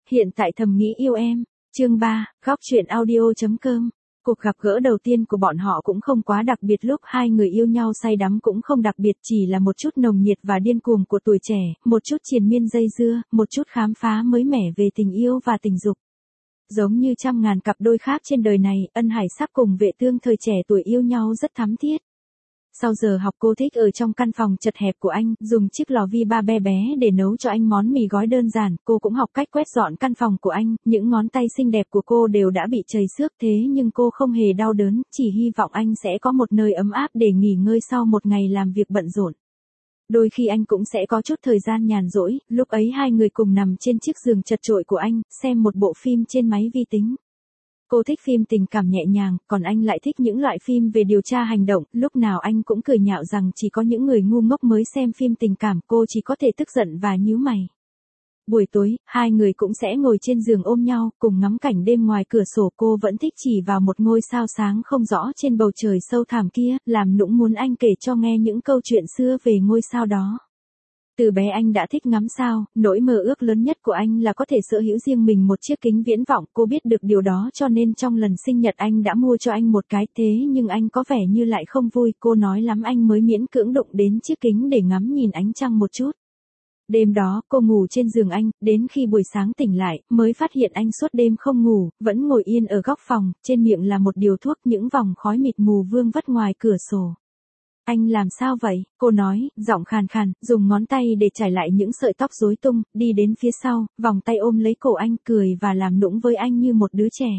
hiện tại thầm nghĩ yêu em. Chương 3, góc truyện audio.com. Cuộc gặp gỡ đầu tiên của bọn họ cũng không quá đặc biệt, lúc hai người yêu nhau say đắm cũng không đặc biệt, chỉ là một chút nồng nhiệt và điên cuồng của tuổi trẻ, một chút triền miên dây dưa, một chút khám phá mới mẻ về tình yêu và tình dục. Giống như trăm ngàn cặp đôi khác trên đời này, Ân Hải Sắp cùng Vệ Tương thời trẻ tuổi yêu nhau rất thắm thiết. Sau giờ học cô thích ở trong căn phòng chật hẹp của anh, dùng chiếc lò vi ba bé bé để nấu cho anh món mì gói đơn giản, cô cũng học cách quét dọn căn phòng của anh, những ngón tay xinh đẹp của cô đều đã bị trầy xước thế nhưng cô không hề đau đớn, chỉ hy vọng anh sẽ có một nơi ấm áp để nghỉ ngơi sau một ngày làm việc bận rộn. Đôi khi anh cũng sẽ có chút thời gian nhàn rỗi, lúc ấy hai người cùng nằm trên chiếc giường chật chội của anh, xem một bộ phim trên máy vi tính. Cô thích phim tình cảm nhẹ nhàng, còn anh lại thích những loại phim về điều tra hành động, lúc nào anh cũng cười nhạo rằng chỉ có những người ngu ngốc mới xem phim tình cảm, cô chỉ có thể tức giận và nhíu mày. Buổi tối, hai người cũng sẽ ngồi trên giường ôm nhau, cùng ngắm cảnh đêm ngoài cửa sổ, cô vẫn thích chỉ vào một ngôi sao sáng không rõ trên bầu trời sâu thẳm kia, làm nũng muốn anh kể cho nghe những câu chuyện xưa về ngôi sao đó. Từ bé anh đã thích ngắm sao, nỗi mơ ước lớn nhất của anh là có thể sở hữu riêng mình một chiếc kính viễn vọng, cô biết được điều đó cho nên trong lần sinh nhật anh đã mua cho anh một cái, thế nhưng anh có vẻ như lại không vui, cô nói lắm anh mới miễn cưỡng đụng đến chiếc kính để ngắm nhìn ánh trăng một chút. Đêm đó, cô ngủ trên giường anh, đến khi buổi sáng tỉnh lại, mới phát hiện anh suốt đêm không ngủ, vẫn ngồi yên ở góc phòng, trên miệng là một điều thuốc, những vòng khói mịt mù vương vắt ngoài cửa sổ. Anh làm sao vậy? Cô nói, giọng khàn khàn, dùng ngón tay để trải lại những sợi tóc rối tung, đi đến phía sau, vòng tay ôm lấy cổ anh, cười và làm nũng với anh như một đứa trẻ.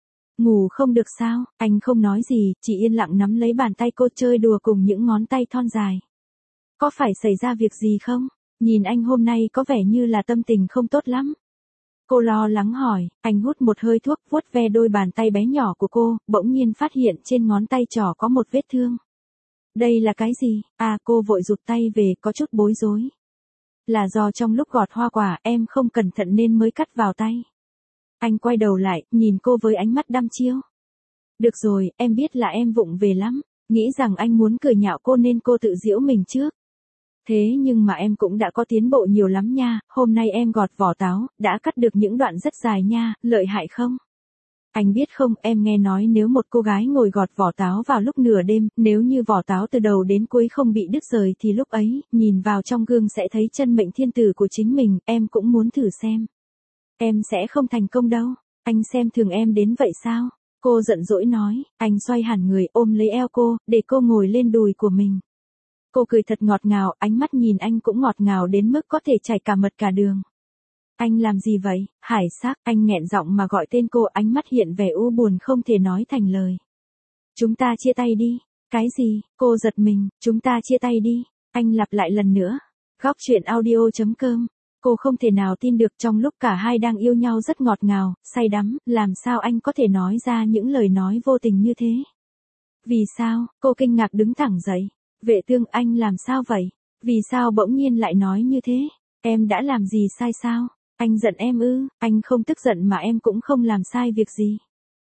Ngủ không được sao? Anh không nói gì, chỉ yên lặng nắm lấy bàn tay cô chơi đùa cùng những ngón tay thon dài. Có phải xảy ra việc gì không? Nhìn anh hôm nay có vẻ như là tâm tình không tốt lắm. Cô lo lắng hỏi, anh hút một hơi thuốc, vuốt ve đôi bàn tay bé nhỏ của cô, bỗng nhiên phát hiện trên ngón tay trỏ có một vết thương. Đây là cái gì? À, cô vội rụt tay về, có chút bối rối. Là do trong lúc gọt hoa quả, em không cẩn thận nên mới cắt vào tay. Anh quay đầu lại, nhìn cô với ánh mắt đăm chiêu. Được rồi, em biết là em vụng về lắm, nghĩ rằng anh muốn cười nhạo cô nên cô tự giễu mình trước. Thế nhưng mà em cũng đã có tiến bộ nhiều lắm nha, hôm nay em gọt vỏ táo, đã cắt được những đoạn rất dài nha, lợi hại không? Anh biết không, em nghe nói nếu một cô gái ngồi gọt vỏ táo vào lúc nửa đêm, nếu như vỏ táo từ đầu đến cuối không bị đứt rời thì lúc ấy, nhìn vào trong gương sẽ thấy chân mệnh thiên tử của chính mình, em cũng muốn thử xem. Em sẽ không thành công đâu, anh xem thường em đến vậy sao? Cô giận dỗi nói, anh xoay hẳn người ôm lấy eo cô, để cô ngồi lên đùi của mình. Cô cười thật ngọt ngào, ánh mắt nhìn anh cũng ngọt ngào đến mức có thể chảy cả mật cả đường. Anh làm gì vậy? Hải Sắc, anh nghẹn giọng mà gọi tên cô, ánh mắt hiện vẻ u buồn không thể nói thành lời. Chúng ta chia tay đi. Cái gì? Cô giật mình, chúng ta chia tay đi. Anh lặp lại lần nữa. Góc truyện audio.com. Cô không thể nào tin được, trong lúc cả hai đang yêu nhau rất ngọt ngào, say đắm, làm sao anh có thể nói ra những lời nói vô tình như thế? Vì sao? Cô kinh ngạc đứng thẳng dậy. Vệ Tương, anh làm sao vậy? Vì sao bỗng nhiên lại nói như thế? Em đã làm gì sai sao? Anh giận em ư? Anh không tức giận mà em cũng không làm sai việc gì.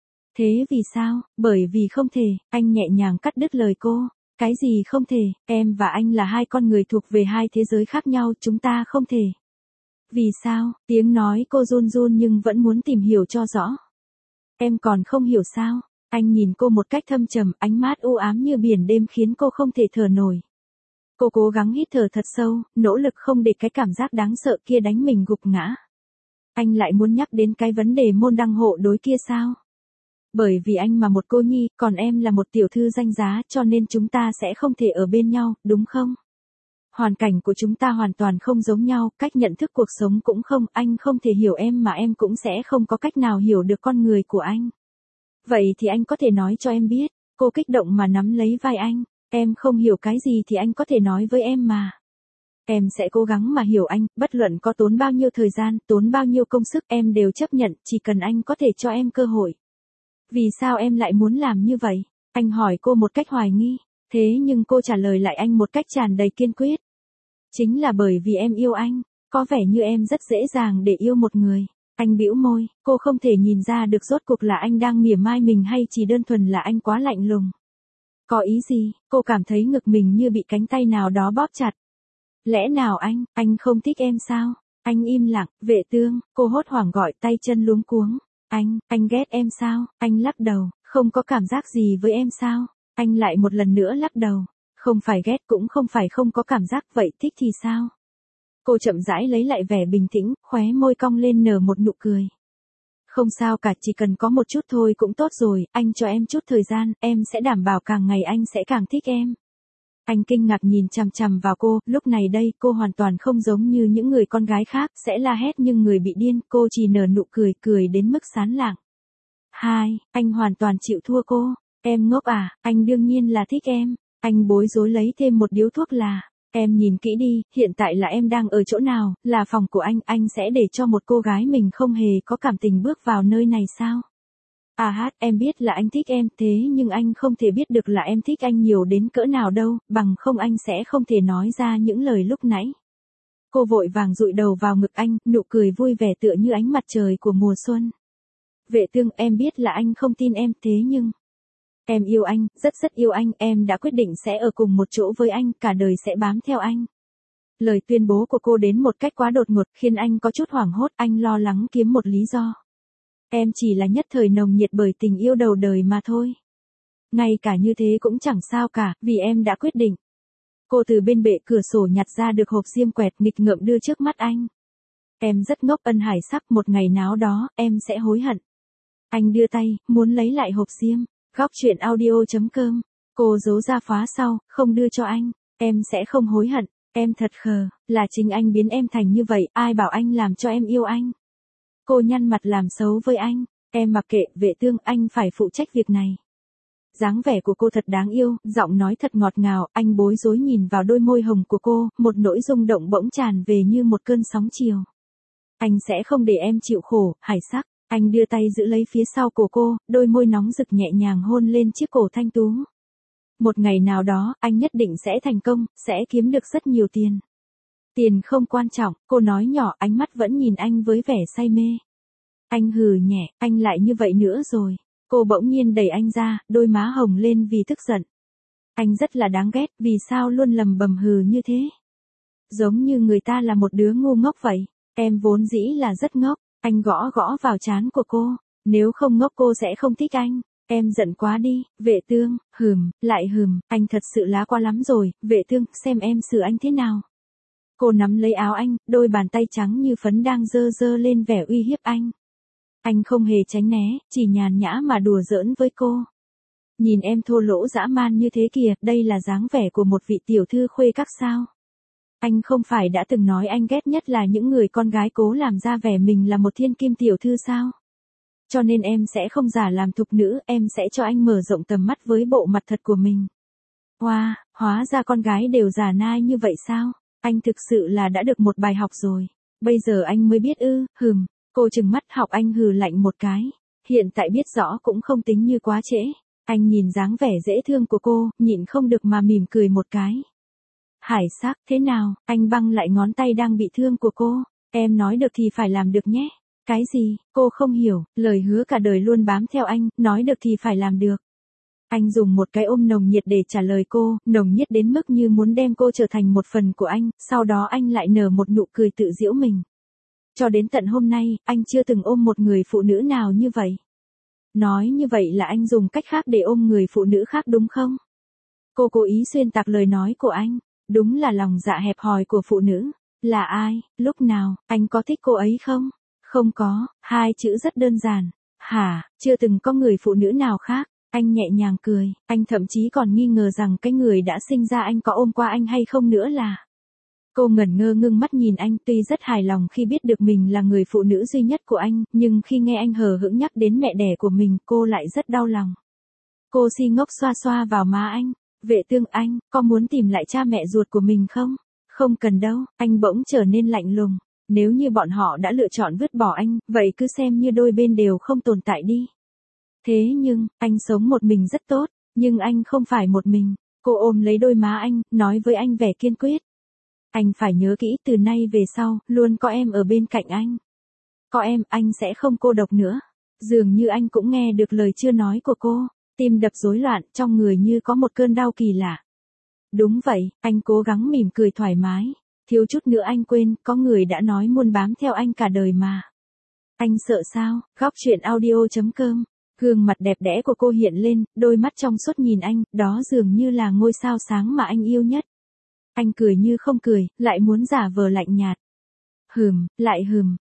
Thế vì sao? Bởi vì không thể, anh nhẹ nhàng cắt đứt lời cô. Cái gì không thể? Em và anh là hai con người thuộc về hai thế giới khác nhau, chúng ta không thể. Vì sao? Tiếng nói cô run run nhưng vẫn muốn tìm hiểu cho rõ. Em còn không hiểu sao? Anh nhìn cô một cách thâm trầm, ánh mắt u ám như biển đêm khiến cô không thể thở nổi. Cô cố gắng hít thở thật sâu, nỗ lực không để cái cảm giác đáng sợ kia đánh mình gục ngã. Anh lại muốn nhắc đến cái vấn đề môn đăng hộ đối kia sao? Bởi vì anh mà một cô nhi, còn em là một tiểu thư danh giá, cho nên chúng ta sẽ không thể ở bên nhau, đúng không? Hoàn cảnh của chúng ta hoàn toàn không giống nhau, cách nhận thức cuộc sống cũng không, anh không thể hiểu em mà em cũng sẽ không có cách nào hiểu được con người của anh. Vậy thì anh có thể nói cho em biết. Cô kích động mà nắm lấy vai anh. Em không hiểu cái gì thì anh có thể nói với em mà. Em sẽ cố gắng mà hiểu anh, bất luận có tốn bao nhiêu thời gian, tốn bao nhiêu công sức em đều chấp nhận, chỉ cần anh có thể cho em cơ hội. Vì sao em lại muốn làm như vậy? Anh hỏi cô một cách hoài nghi. Thế nhưng cô trả lời lại anh một cách tràn đầy kiên quyết. Chính là bởi vì em yêu anh, có vẻ như em rất dễ dàng để yêu một người. Anh bĩu môi, cô không thể nhìn ra được rốt cuộc là anh đang mỉa mai mình hay chỉ đơn thuần là anh quá lạnh lùng. Có ý gì? Cô cảm thấy ngực mình như bị cánh tay nào đó bóp chặt. Lẽ nào anh không thích em sao? Anh im lặng, Vệ Tương, cô hốt hoảng gọi, tay chân luống cuống. Anh ghét em sao? Anh lắc đầu, không có cảm giác gì với em sao? Anh lại một lần nữa lắc đầu, không phải ghét cũng không phải không có cảm giác, vậy thích thì sao? Cô chậm rãi lấy lại vẻ bình tĩnh, khóe môi cong lên nở một nụ cười. Không sao cả, chỉ cần có một chút thôi cũng tốt rồi, anh cho em chút thời gian, em sẽ đảm bảo càng ngày anh sẽ càng thích em. Anh kinh ngạc nhìn chằm chằm vào cô, lúc này đây cô hoàn toàn không giống như những người con gái khác, sẽ la hét nhưng người bị điên, cô chỉ nở nụ cười, cười đến mức sán lạng. Anh hoàn toàn chịu thua cô, em ngốc à, anh đương nhiên là thích em, anh bối rối lấy thêm một điếu thuốc là. Em nhìn kỹ đi, hiện tại là em đang ở chỗ nào, là phòng của anh sẽ để cho một cô gái mình không hề có cảm tình bước vào nơi này sao? Em biết là anh thích em, thế nhưng anh không thể biết được là em thích anh nhiều đến cỡ nào đâu, bằng không anh sẽ không thể nói ra những lời lúc nãy. Cô vội vàng dụi đầu vào ngực anh, nụ cười vui vẻ tựa như ánh mặt trời của mùa xuân. Vệ Tương, em biết là anh không tin em, thế nhưng em yêu anh, rất rất yêu anh, em đã quyết định sẽ ở cùng một chỗ với anh, cả đời sẽ bám theo anh. Lời tuyên bố của cô đến một cách quá đột ngột, khiến anh có chút hoảng hốt, anh lo lắng kiếm một lý do. Em chỉ là nhất thời nồng nhiệt bởi tình yêu đầu đời mà thôi. Ngay cả như thế cũng chẳng sao cả, vì em đã quyết định. Cô từ bên bệ cửa sổ nhặt ra được hộp diêm quẹt nghịch ngợm đưa trước mắt anh. Em rất ngốc, Ân Hải Sắc, một ngày nào đó, em sẽ hối hận. Anh đưa tay, muốn lấy lại hộp diêm. Góc chuyện audio.com. Cô giấu ra khóa sau, không đưa cho anh. Em sẽ không hối hận, em thật khờ, là chính anh biến em thành như vậy, ai bảo anh làm cho em yêu anh. Cô nhăn mặt làm xấu với anh, em mặc kệ, Vệ Tương, anh phải phụ trách việc này. Dáng vẻ của cô thật đáng yêu, giọng nói thật ngọt ngào, anh bối rối nhìn vào đôi môi hồng của cô, một nỗi rung động bỗng tràn về như một cơn sóng chiều. Anh sẽ không để em chịu khổ, Hải Sắc. Anh đưa tay giữ lấy phía sau cổ cô, đôi môi nóng rực nhẹ nhàng hôn lên chiếc cổ thanh tú. Một ngày nào đó, anh nhất định sẽ thành công, sẽ kiếm được rất nhiều tiền. Tiền không quan trọng, cô nói nhỏ, ánh mắt vẫn nhìn anh với vẻ say mê. Anh hừ nhẹ, anh lại như vậy nữa rồi. Cô bỗng nhiên đẩy anh ra, đôi má hồng lên vì tức giận. Anh rất là đáng ghét, vì sao luôn lầm bầm hừ như thế? Giống như người ta là một đứa ngu ngốc vậy. Em vốn dĩ là rất ngốc. Anh gõ gõ vào trán của cô. Nếu không ngốc cô sẽ không thích anh. Em giận quá đi, Vệ Tương, lại anh thật sự lá quá lắm rồi, Vệ Tương, xem em xử anh thế nào. Cô nắm lấy áo anh, đôi bàn tay trắng như phấn đang giơ giơ lên vẻ uy hiếp anh. Anh không hề tránh né, chỉ nhàn nhã mà đùa giỡn với cô. Nhìn em thô lỗ dã man như thế kìa, đây là dáng vẻ của một vị tiểu thư khuê các sao. Anh không phải đã từng nói anh ghét nhất là những người con gái cố làm ra vẻ mình là một thiên kim tiểu thư sao? Cho nên em sẽ không giả làm thục nữ, em sẽ cho anh mở rộng tầm mắt với bộ mặt thật của mình. Wow, hóa ra con gái đều giả nai như vậy sao? Anh thực sự là đã được một bài học rồi. Bây giờ anh mới biết ư, Cô trừng mắt học anh hừ lạnh một cái. Hiện tại biết rõ cũng không tính như quá trễ. Anh nhìn dáng vẻ dễ thương của cô, nhịn không được mà mỉm cười một cái. Hải Sắc, thế nào? Anh băng lại ngón tay đang bị thương của cô. Em nói được thì phải làm được nhé. Cái gì? Cô không hiểu, lời hứa cả đời luôn bám theo anh, nói được thì phải làm được. Anh dùng một cái ôm nồng nhiệt để trả lời cô, nồng nhiệt đến mức như muốn đem cô trở thành một phần của anh, sau đó anh lại nở một nụ cười tự giễu mình. Cho đến tận hôm nay, anh chưa từng ôm một người phụ nữ nào như vậy. Nói như vậy là anh dùng cách khác để ôm người phụ nữ khác đúng không? Cô cố ý xuyên tạc lời nói của anh, đúng là lòng dạ hẹp hòi của phụ nữ. Là ai, lúc nào, anh có thích cô ấy không? Không có, hai chữ rất đơn giản. Hả, chưa từng có người phụ nữ nào khác. Anh nhẹ nhàng cười, anh thậm chí còn nghi ngờ rằng cái người đã sinh ra anh có ôm qua anh hay không nữa là. Cô ngẩn ngơ ngưng mắt nhìn anh, tuy rất hài lòng khi biết được mình là người phụ nữ duy nhất của anh, nhưng khi nghe anh hờ hững nhắc đến mẹ đẻ của mình, cô lại rất đau lòng. Cô si ngốc xoa xoa vào má anh. Vệ Tương, anh, có muốn tìm lại cha mẹ ruột của mình không? Không cần đâu, anh bỗng trở nên lạnh lùng. Nếu như bọn họ đã lựa chọn vứt bỏ anh, vậy cứ xem như đôi bên đều không tồn tại đi. Thế nhưng, anh sống một mình rất tốt, nhưng anh không phải một mình. Cô ôm lấy đôi má anh, nói với anh vẻ kiên quyết. Anh phải nhớ kỹ, từ nay về sau, luôn có em ở bên cạnh anh. Có em, anh sẽ không cô độc nữa. Dường như anh cũng nghe được lời chưa nói của cô. Tim đập rối loạn, trong người như có một cơn đau kỳ lạ. Đúng vậy, anh cố gắng mỉm cười thoải mái. Thiếu chút nữa anh quên, có người đã nói muốn bám theo anh cả đời mà. Anh sợ sao? Góc chuyện audio.com. Gương mặt đẹp đẽ của cô hiện lên, đôi mắt trong suốt nhìn anh, đó dường như là ngôi sao sáng mà anh yêu nhất. Anh cười như không cười, lại muốn giả vờ lạnh nhạt. Lại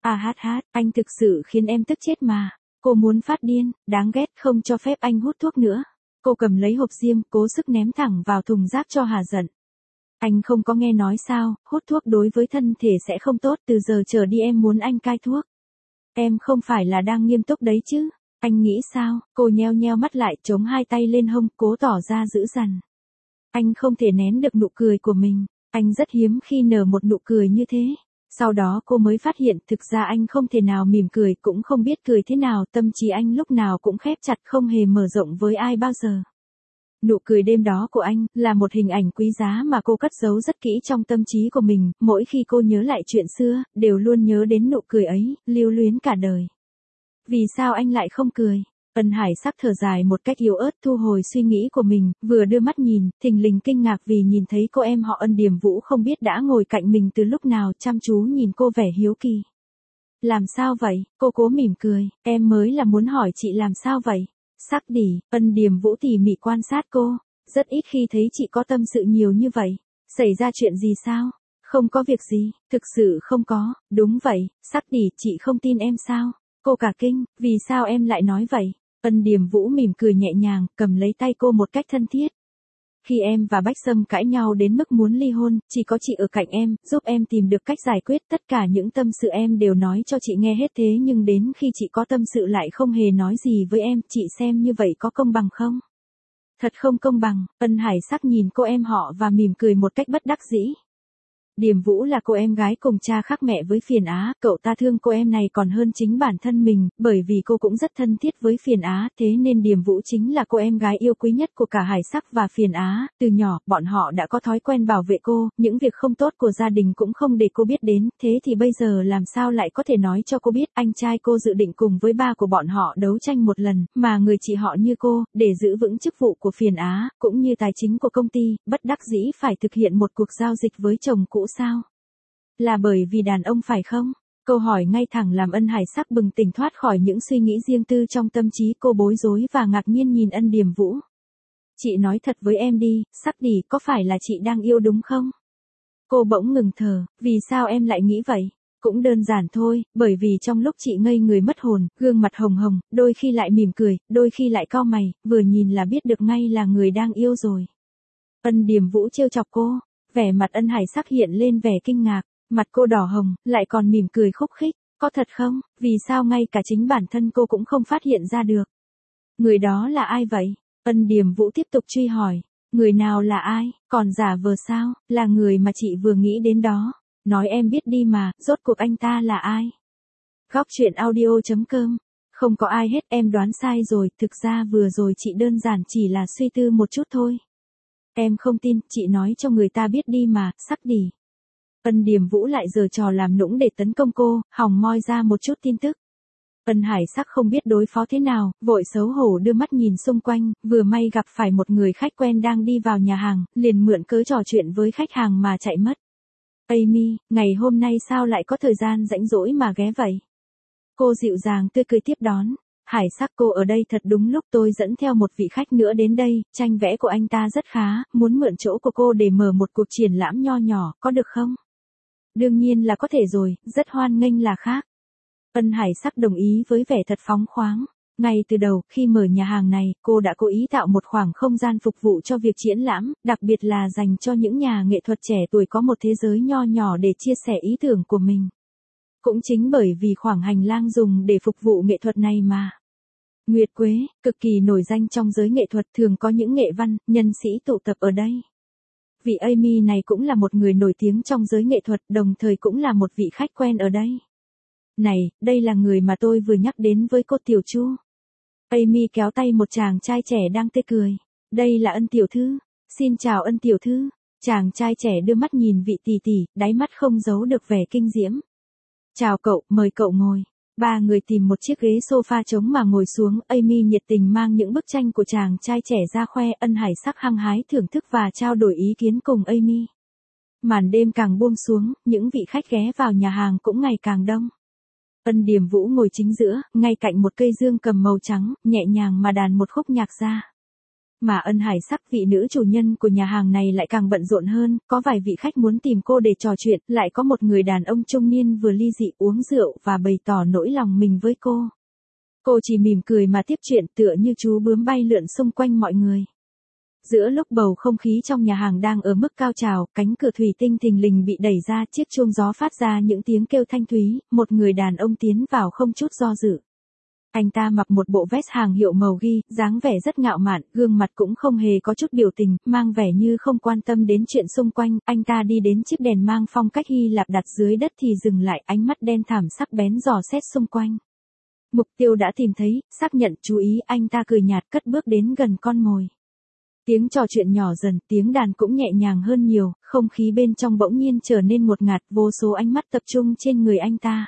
anh thực sự khiến em tức chết mà. Cô muốn phát điên, đáng ghét, không cho phép anh hút thuốc nữa. Cô cầm lấy hộp diêm, cố sức ném thẳng vào thùng rác cho hà giận. Anh không có nghe nói sao, hút thuốc đối với thân thể sẽ không tốt, từ giờ trở đi em muốn anh cai thuốc. Em không phải là đang nghiêm túc đấy chứ? Anh nghĩ sao? Cô nheo nheo mắt lại, chống hai tay lên hông, cố tỏ ra dữ dằn. Anh không thể nén được nụ cười của mình. Anh rất hiếm khi nở một nụ cười như thế. Sau đó cô mới phát hiện thực ra anh không thể nào mỉm cười, cũng không biết cười thế nào, tâm trí anh lúc nào cũng khép chặt, không hề mở rộng với ai bao giờ. Nụ cười đêm đó của anh, là một hình ảnh quý giá mà cô cất giấu rất kỹ trong tâm trí của mình, mỗi khi cô nhớ lại chuyện xưa, đều luôn nhớ đến nụ cười ấy, lưu luyến cả đời. Vì sao anh lại không cười? Ân Hải Sắc thở dài một cách yếu ớt, thu hồi suy nghĩ của mình, vừa đưa mắt nhìn, thình lình kinh ngạc vì nhìn thấy cô em họ Ân Điềm Vũ không biết đã ngồi cạnh mình từ lúc nào, chăm chú nhìn cô vẻ hiếu kỳ. Làm sao vậy? Cô cố mỉm cười, em mới là muốn hỏi chị làm sao vậy? Sắc đỉ, Ân Điềm Vũ tỉ mỉ quan sát cô, rất ít khi thấy chị có tâm sự nhiều như vậy. Xảy ra chuyện gì sao? Không có việc gì, thực sự không có. Đúng vậy, Sắc đỉ, chị không tin em sao? Cô cả kinh, vì sao em lại nói vậy? Ân Điềm Vũ mỉm cười nhẹ nhàng, cầm lấy tay cô một cách thân thiết. Khi em và Bách Sâm cãi nhau đến mức muốn ly hôn, chỉ có chị ở cạnh em, giúp em tìm được cách giải quyết, tất cả những tâm sự em đều nói cho chị nghe hết, thế nhưng đến khi chị có tâm sự lại không hề nói gì với em, chị xem như vậy có công bằng không? Thật không công bằng. Ân Hải Sắc nhìn cô em họ và mỉm cười một cách bất đắc dĩ. Điềm Vũ là cô em gái cùng cha khác mẹ với Phiền Á, cậu ta thương cô em này còn hơn chính bản thân mình, bởi vì cô cũng rất thân thiết với Phiền Á, thế nên Điềm Vũ chính là cô em gái yêu quý nhất của cả Hải Sắc và Phiền Á. Từ nhỏ, bọn họ đã có thói quen bảo vệ cô, những việc không tốt của gia đình cũng không để cô biết đến, thế thì bây giờ làm sao lại có thể nói cho cô biết. Anh trai cô dự định cùng với ba của bọn họ đấu tranh một lần, mà người chị họ như cô, để giữ vững chức vụ của Phiền Á, cũng như tài chính của công ty, bất đắc dĩ phải thực hiện một cuộc giao dịch với chồng cũ sao? Là bởi vì đàn ông phải không? Câu hỏi ngay thẳng làm Ân Hải Sắc bừng tỉnh thoát khỏi những suy nghĩ riêng tư trong tâm trí, cô bối rối và ngạc nhiên nhìn Ân Điềm Vũ. Chị nói thật với em đi, Sắc đỉ, có phải là chị đang yêu đúng không? Cô bỗng ngừng thở, vì sao em lại nghĩ vậy? Cũng đơn giản thôi, bởi vì trong lúc chị ngây người mất hồn, gương mặt hồng hồng, đôi khi lại mỉm cười, đôi khi lại cau mày, vừa nhìn là biết được ngay là người đang yêu rồi. Ân Điềm Vũ trêu chọc cô, vẻ mặt Ân Hải Sắc hiện lên vẻ kinh ngạc, mặt cô đỏ hồng, lại còn mỉm cười khúc khích, có thật không? Vì sao ngay cả chính bản thân cô cũng không phát hiện ra được? Người đó là ai vậy? Ân Điềm Vũ tiếp tục truy hỏi, người nào là ai, còn giả vờ sao, là người mà chị vừa nghĩ đến đó. Nói em biết đi mà, rốt cuộc anh ta là ai? Góc chuyện audio.com. Không có ai hết, em đoán sai rồi, thực ra vừa rồi chị đơn giản chỉ là suy tư một chút thôi. Em không tin, chị nói cho người ta biết đi mà, Sắc đỉ. Ân Điềm Vũ lại giở trò làm nũng để tấn công cô, hòng moi ra một chút tin tức. Ân Hải Sắc không biết đối phó thế nào, vội xấu hổ đưa mắt nhìn xung quanh, vừa may gặp phải một người khách quen đang đi vào nhà hàng, liền mượn cớ trò chuyện với khách hàng mà chạy mất. Amy, ngày hôm nay sao lại có thời gian rảnh rỗi mà ghé vậy? Cô dịu dàng tươi cười tiếp đón. Hải Sắc, cô ở đây thật đúng lúc, tôi dẫn theo một vị khách nữa đến đây, tranh vẽ của anh ta rất khá, muốn mượn chỗ của cô để mở một cuộc triển lãm nho nhỏ, có được không? Đương nhiên là có thể rồi, rất hoan nghênh là khác. Ân Hải Sắc đồng ý với vẻ thật phóng khoáng. Ngay từ đầu, khi mở nhà hàng này, cô đã cố ý tạo một khoảng không gian phục vụ cho việc triển lãm, đặc biệt là dành cho những nhà nghệ thuật trẻ tuổi có một thế giới nho nhỏ để chia sẻ ý tưởng của mình. Cũng chính bởi vì khoảng hành lang dùng để phục vụ nghệ thuật này mà. Nguyệt Quế, cực kỳ nổi danh trong giới nghệ thuật, thường có những nghệ văn, nhân sĩ tụ tập ở đây. Vị Amy này cũng là một người nổi tiếng trong giới nghệ thuật, đồng thời cũng là một vị khách quen ở đây. Này, đây là người mà tôi vừa nhắc đến với cô Tiểu Chu. Amy kéo tay một chàng trai trẻ đang tươi cười. Đây là Ân tiểu thư. Xin chào Ân tiểu thư. Chàng trai trẻ đưa mắt nhìn vị tỷ tỷ, đáy mắt không giấu được vẻ kinh diễm. Chào cậu, mời cậu ngồi. Ba người tìm một chiếc ghế sofa trống mà ngồi xuống, Amy nhiệt tình mang những bức tranh của chàng trai trẻ ra khoe, Ân Hải Sắc hăng hái thưởng thức và trao đổi ý kiến cùng Amy. Màn đêm càng buông xuống, những vị khách ghé vào nhà hàng cũng ngày càng đông. Ân Điềm Vũ ngồi chính giữa, ngay cạnh một cây dương cầm màu trắng, nhẹ nhàng mà đàn một khúc nhạc ra. Mà Ân Hải Sắc, vị nữ chủ nhân của nhà hàng này lại càng bận rộn hơn, có vài vị khách muốn tìm cô để trò chuyện, lại có một người đàn ông trung niên vừa ly dị uống rượu và bày tỏ nỗi lòng mình với cô. Cô chỉ mỉm cười mà tiếp chuyện tựa như chú bướm bay lượn xung quanh mọi người. Giữa lúc bầu không khí trong nhà hàng đang ở mức cao trào, cánh cửa thủy tinh thình lình bị đẩy ra, chiếc chuông gió phát ra những tiếng kêu thanh thúy, một người đàn ông tiến vào không chút do dự. Anh ta mặc một bộ vest hàng hiệu màu ghi, dáng vẻ rất ngạo mạn, gương mặt cũng không hề có chút biểu tình, mang vẻ như không quan tâm đến chuyện xung quanh. Anh ta đi đến chiếc đèn mang phong cách Hy Lạp đặt dưới đất thì dừng lại, ánh mắt đen thẳm sắc bén dò xét xung quanh. Mục tiêu đã tìm thấy, xác nhận chú ý, anh ta cười nhạt cất bước đến gần con mồi. Tiếng trò chuyện nhỏ dần, tiếng đàn cũng nhẹ nhàng hơn nhiều, không khí bên trong bỗng nhiên trở nên ngột ngạt, vô số ánh mắt tập trung trên người anh ta.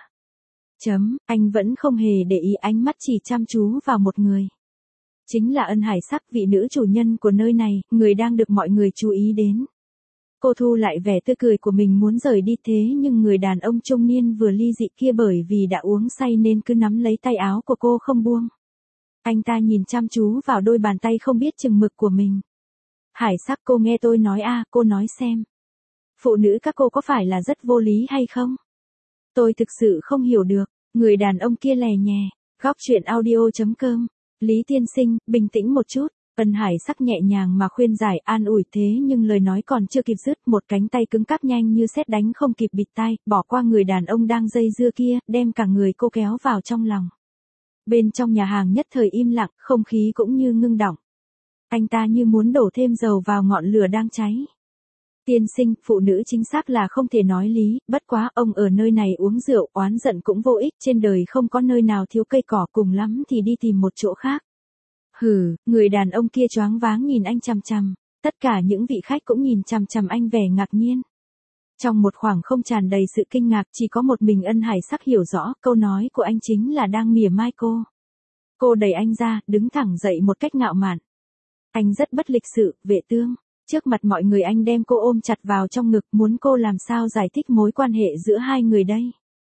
Anh vẫn không hề để ý, ánh mắt chỉ chăm chú vào một người. Chính là Ân Hải Sắc, vị nữ chủ nhân của nơi này, người đang được mọi người chú ý đến. Cô thu lại vẻ tươi cười của mình muốn rời đi thế nhưng người đàn ông trung niên vừa ly dị kia bởi vì đã uống say nên cứ nắm lấy tay áo của cô không buông. Anh ta nhìn chăm chú vào đôi bàn tay không biết chừng mực của mình. Hải Sắc, cô nghe tôi nói cô nói xem. Phụ nữ các cô có phải là rất vô lý hay không? Tôi thực sự không hiểu được. Người đàn ông kia lè nhè. Góc chuyện audio.com. Lý tiên sinh, bình tĩnh một chút. Ân Hải Sắc nhẹ nhàng mà khuyên giải an ủi thế nhưng lời nói còn chưa kịp dứt, một cánh tay cứng cáp nhanh như sét đánh không kịp bịt tai, bỏ qua người đàn ông đang dây dưa kia, đem cả người cô kéo vào trong lòng. Bên trong nhà hàng nhất thời im lặng, không khí cũng như ngưng đọng. Anh ta như muốn đổ thêm dầu vào ngọn lửa đang cháy. Tiên sinh, phụ nữ chính xác là không thể nói lý, bất quá ông ở nơi này uống rượu, oán giận cũng vô ích, trên đời không có nơi nào thiếu cây cỏ, cùng lắm thì đi tìm một chỗ khác. Hừ, người đàn ông kia choáng váng nhìn anh chằm chằm, tất cả những vị khách cũng nhìn chằm chằm anh vẻ ngạc nhiên. Trong một khoảng không tràn đầy sự kinh ngạc, chỉ có một mình Ân Hải Sắc hiểu rõ, câu nói của anh chính là đang mỉa mai cô. Cô đẩy anh ra, đứng thẳng dậy một cách ngạo mạn. Anh rất bất lịch sự, Vệ Tương. Trước mặt mọi người anh đem cô ôm chặt vào trong ngực, muốn cô làm sao giải thích mối quan hệ giữa hai người đây.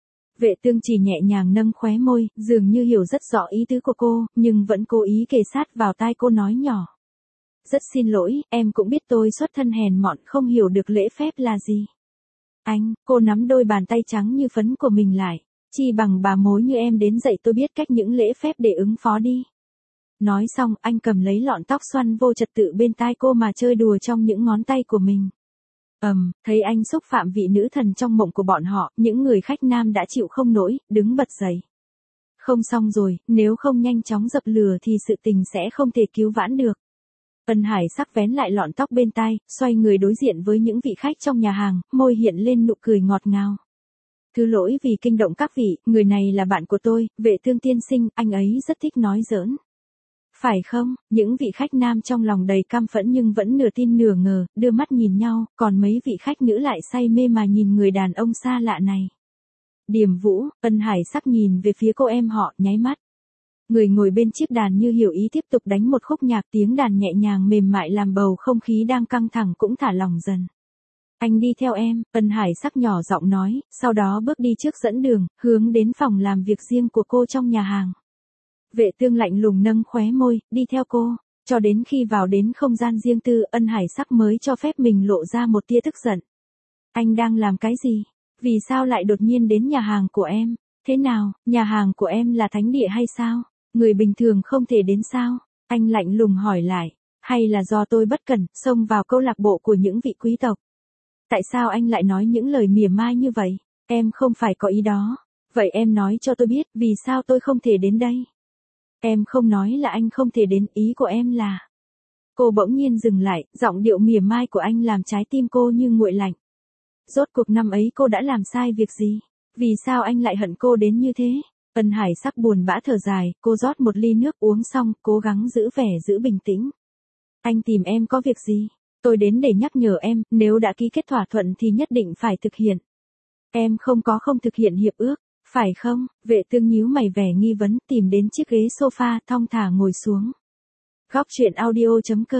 Vệ Tương chỉ nhẹ nhàng nâng khóe môi, dường như hiểu rất rõ ý tứ của cô, nhưng vẫn cố ý kề sát vào tai cô nói nhỏ. Rất xin lỗi, em cũng biết tôi xuất thân hèn mọn, không hiểu được lễ phép là gì. Anh, cô nắm đôi bàn tay trắng như phấn của mình lại. Chi bằng bà mối như em đến dạy tôi biết cách những lễ phép để ứng phó đi. Nói xong, anh cầm lấy lọn tóc xoăn vô trật tự bên tai cô mà chơi đùa trong những ngón tay của mình. Thấy anh xúc phạm vị nữ thần trong mộng của bọn họ, những người khách nam đã chịu không nổi, đứng bật dậy. Không xong rồi, nếu không nhanh chóng dập lửa thì sự tình sẽ không thể cứu vãn được. Ân Hải Sắc vén lại lọn tóc bên tai, xoay người đối diện với những vị khách trong nhà hàng, môi hiện lên nụ cười ngọt ngào. Thứ lỗi vì kinh động các vị, người này là bạn của tôi, Vệ Tương tiên sinh, anh ấy rất thích nói giỡn. Phải không? Những vị khách nam trong lòng đầy căm phẫn nhưng vẫn nửa tin nửa ngờ, đưa mắt nhìn nhau, còn mấy vị khách nữ lại say mê mà nhìn người đàn ông xa lạ này. Điềm Vũ, Ân Hải Sắc nhìn về phía cô em họ, nháy mắt. Người ngồi bên chiếc đàn như hiểu ý tiếp tục đánh một khúc nhạc, tiếng đàn nhẹ nhàng mềm mại làm bầu không khí đang căng thẳng cũng thả lỏng dần. Anh đi theo em, Ân Hải Sắc nhỏ giọng nói, sau đó bước đi trước dẫn đường, hướng đến phòng làm việc riêng của cô trong nhà hàng. Vệ Tương lạnh lùng nâng khóe môi, đi theo cô, cho đến khi vào đến không gian riêng tư, Ân Hải Sắc mới cho phép mình lộ ra một tia tức giận. Anh đang làm cái gì? Vì sao lại đột nhiên đến nhà hàng của em? Thế nào, nhà hàng của em là thánh địa hay sao? Người bình thường không thể đến sao? Anh lạnh lùng hỏi lại, hay là do tôi bất cẩn, xông vào câu lạc bộ của những vị quý tộc? Tại sao anh lại nói những lời mỉa mai như vậy? Em không phải có ý đó. Vậy em nói cho tôi biết, vì sao tôi không thể đến đây? Em không nói là anh không thể đến, ý của em là... Cô bỗng nhiên dừng lại, giọng điệu mỉa mai của anh làm trái tim cô như nguội lạnh. Rốt cuộc năm ấy cô đã làm sai việc gì? Vì sao anh lại hận cô đến như thế? Ân Hải Sắc buồn bã thở dài, cô rót một ly nước uống xong, cố gắng giữ vẻ giữ bình tĩnh. Anh tìm em có việc gì? Tôi đến để nhắc nhở em, nếu đã ký kết thỏa thuận thì nhất định phải thực hiện. Em không thực hiện hiệp ước, phải không? Vệ Tương nhíu mày vẻ nghi vấn, tìm đến chiếc ghế sofa, thong thả ngồi xuống. Góc chuyện audio.com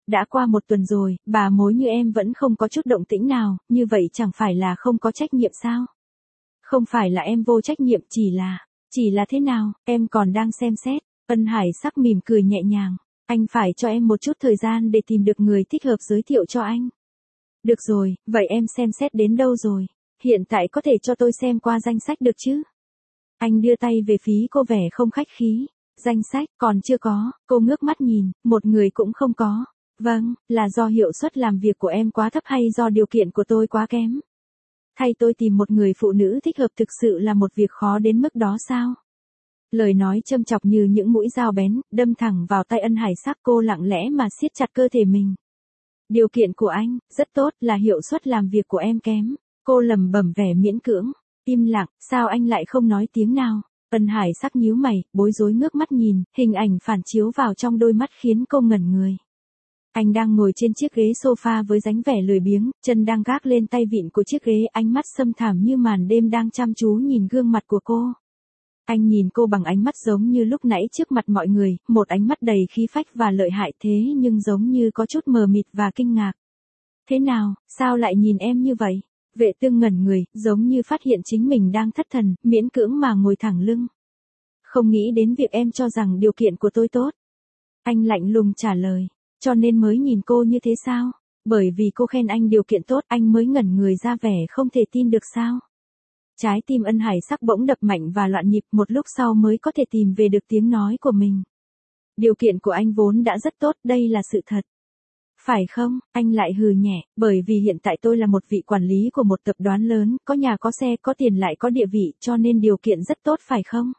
Đã qua 1 tuần rồi, bà mối như em vẫn không có chút động tĩnh nào, như vậy chẳng phải là không có trách nhiệm sao? Không phải là em vô trách nhiệm, chỉ là thế nào, em còn đang xem xét. Ân Hải Sắc mỉm cười nhẹ nhàng. Anh phải cho em một chút thời gian để tìm được người thích hợp giới thiệu cho anh. Được rồi, vậy em xem xét đến đâu rồi? Hiện tại có thể cho tôi xem qua danh sách được chứ? Anh đưa tay về phía cô vẻ không khách khí. Danh sách, còn chưa có, cô ngước mắt nhìn, một người cũng không có. Vâng, là do hiệu suất làm việc của em quá thấp hay do điều kiện của tôi quá kém? Thay tôi tìm một người phụ nữ thích hợp thực sự là một việc khó đến mức đó sao? Lời nói châm chọc như những mũi dao bén, đâm thẳng vào tay Ân Hải Sắc, cô lặng lẽ mà siết chặt cơ thể mình. Điều kiện của anh, rất tốt, là hiệu suất làm việc của em kém. Cô lẩm bẩm vẻ miễn cưỡng. Im lặng, sao anh lại không nói tiếng nào? Ân Hải Sắc nhíu mày, bối rối ngước mắt nhìn, hình ảnh phản chiếu vào trong đôi mắt khiến cô ngẩn người. Anh đang ngồi trên chiếc ghế sofa với dáng vẻ lười biếng, chân đang gác lên tay vịn của chiếc ghế, ánh mắt sâm thẳm như màn đêm đang chăm chú nhìn gương mặt của cô. Anh nhìn cô bằng ánh mắt giống như lúc nãy trước mặt mọi người, một ánh mắt đầy khí phách và lợi hại thế nhưng giống như có chút mờ mịt và kinh ngạc. Thế nào, sao lại nhìn em như vậy? Vệ Tương ngẩn người, giống như phát hiện chính mình đang thất thần, miễn cưỡng mà ngồi thẳng lưng. Không nghĩ đến việc em cho rằng điều kiện của tôi tốt. Anh lạnh lùng trả lời, cho nên mới nhìn cô như thế sao? Bởi vì cô khen anh điều kiện tốt, anh mới ngẩn người ra vẻ không thể tin được sao? Trái tim Ân Hải Sắc bỗng đập mạnh và loạn nhịp, một lúc sau mới có thể tìm về được tiếng nói của mình. Điều kiện của anh vốn đã rất tốt, đây là sự thật. Phải không? Anh lại hừ nhẹ, bởi vì hiện tại tôi là một vị quản lý của một tập đoàn lớn, có nhà có xe, có tiền lại có địa vị, cho nên điều kiện rất tốt phải không?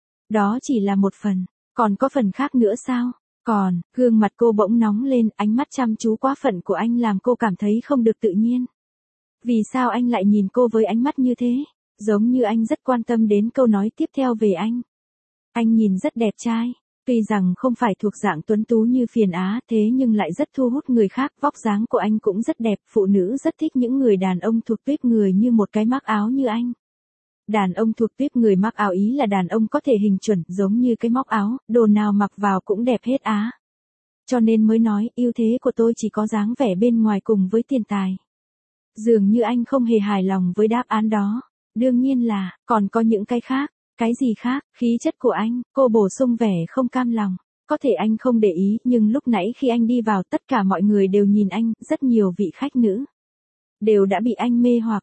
Đó chỉ là một phần, còn có phần khác nữa sao? Còn, gương mặt cô bỗng nóng lên, ánh mắt chăm chú quá phận của anh làm cô cảm thấy không được tự nhiên. Vì sao anh lại nhìn cô với ánh mắt như thế? Giống như anh rất quan tâm đến câu nói tiếp theo về anh. Anh nhìn rất đẹp trai. Tuy rằng không phải thuộc dạng tuấn tú như Phiền Á, thế nhưng lại rất thu hút người khác, vóc dáng của anh cũng rất đẹp, phụ nữ rất thích những người đàn ông thuộc tuýp người như một cái mác áo như anh. Đàn ông thuộc tuýp người mác áo ý là đàn ông có thể hình chuẩn giống như cái móc áo, đồ nào mặc vào cũng đẹp hết á. Cho nên mới nói, ưu thế của tôi chỉ có dáng vẻ bên ngoài cùng với tiền tài. Dường như anh không hề hài lòng với đáp án đó. Đương nhiên là, còn có những cái khác. Cái gì khác? Khí chất của anh, cô bổ sung vẻ không cam lòng. Có thể anh không để ý, nhưng lúc nãy khi anh đi vào tất cả mọi người đều nhìn anh, rất nhiều vị khách nữ. Đều đã bị anh mê hoặc.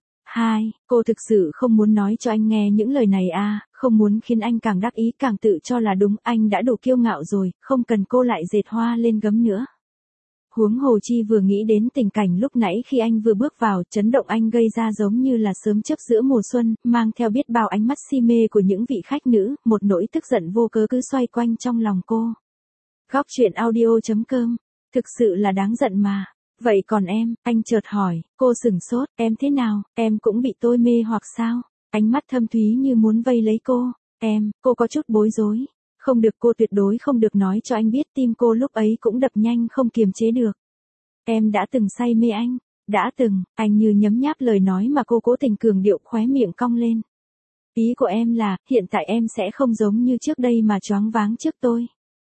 Cô thực sự không muốn nói cho anh nghe những lời này à, không muốn khiến anh càng đắc ý càng tự cho là đúng, anh đã đủ kiêu ngạo rồi, không cần cô lại dệt hoa lên gấm nữa. Huống hồ chi vừa nghĩ đến tình cảnh lúc nãy khi anh vừa bước vào, chấn động anh gây ra giống như là sớm chớp giữa mùa xuân, mang theo biết bao ánh mắt si mê của những vị khách nữ, một nỗi tức giận vô cớ cứ xoay quanh trong lòng cô. Góc truyện audio.com, thực sự là đáng giận mà. Vậy còn em, anh chợt hỏi, cô sửng sốt, em thế nào, em cũng bị tôi mê hoặc sao? Ánh mắt thâm thúy như muốn vây lấy cô. Cô có chút bối rối. Không được, cô tuyệt đối không được nói cho anh biết, tim cô lúc ấy cũng đập nhanh không kiềm chế được. Em đã từng say mê anh, đã từng, anh như nhấm nháp lời nói mà cô cố tình cường điệu, khóe miệng cong lên. Ý của em là, hiện tại em sẽ không giống như trước đây mà choáng váng trước tôi.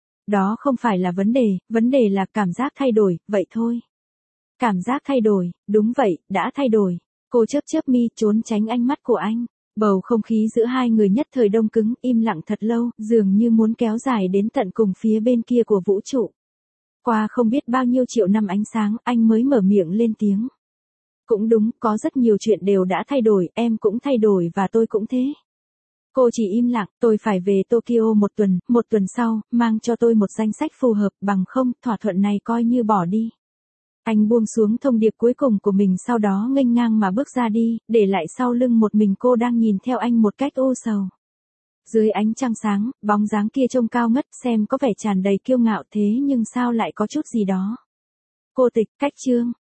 Đó không phải là vấn đề là cảm giác thay đổi, vậy thôi. Cảm giác thay đổi, đúng vậy, đã thay đổi. Cô chớp chớp mi, trốn tránh ánh mắt của anh. Bầu không khí giữa hai người nhất thời đông cứng, im lặng thật lâu, dường như muốn kéo dài đến tận cùng phía bên kia của vũ trụ. Qua không biết bao nhiêu triệu năm ánh sáng, anh mới mở miệng lên tiếng. Cũng đúng, có rất nhiều chuyện đều đã thay đổi, em cũng thay đổi và tôi cũng thế. Cô chỉ im lặng, tôi phải về Tokyo một tuần sau, mang cho tôi một danh sách phù hợp, bằng không, thỏa thuận này coi như bỏ đi. Anh buông xuống thông điệp cuối cùng của mình, sau đó nghênh ngang mà bước ra đi, để lại sau lưng một mình cô đang nhìn theo anh một cách u sầu. Dưới ánh trăng sáng, bóng dáng kia trông cao ngất, xem có vẻ tràn đầy kiêu ngạo thế nhưng sao lại có chút gì đó. Cô tịch, cách chương.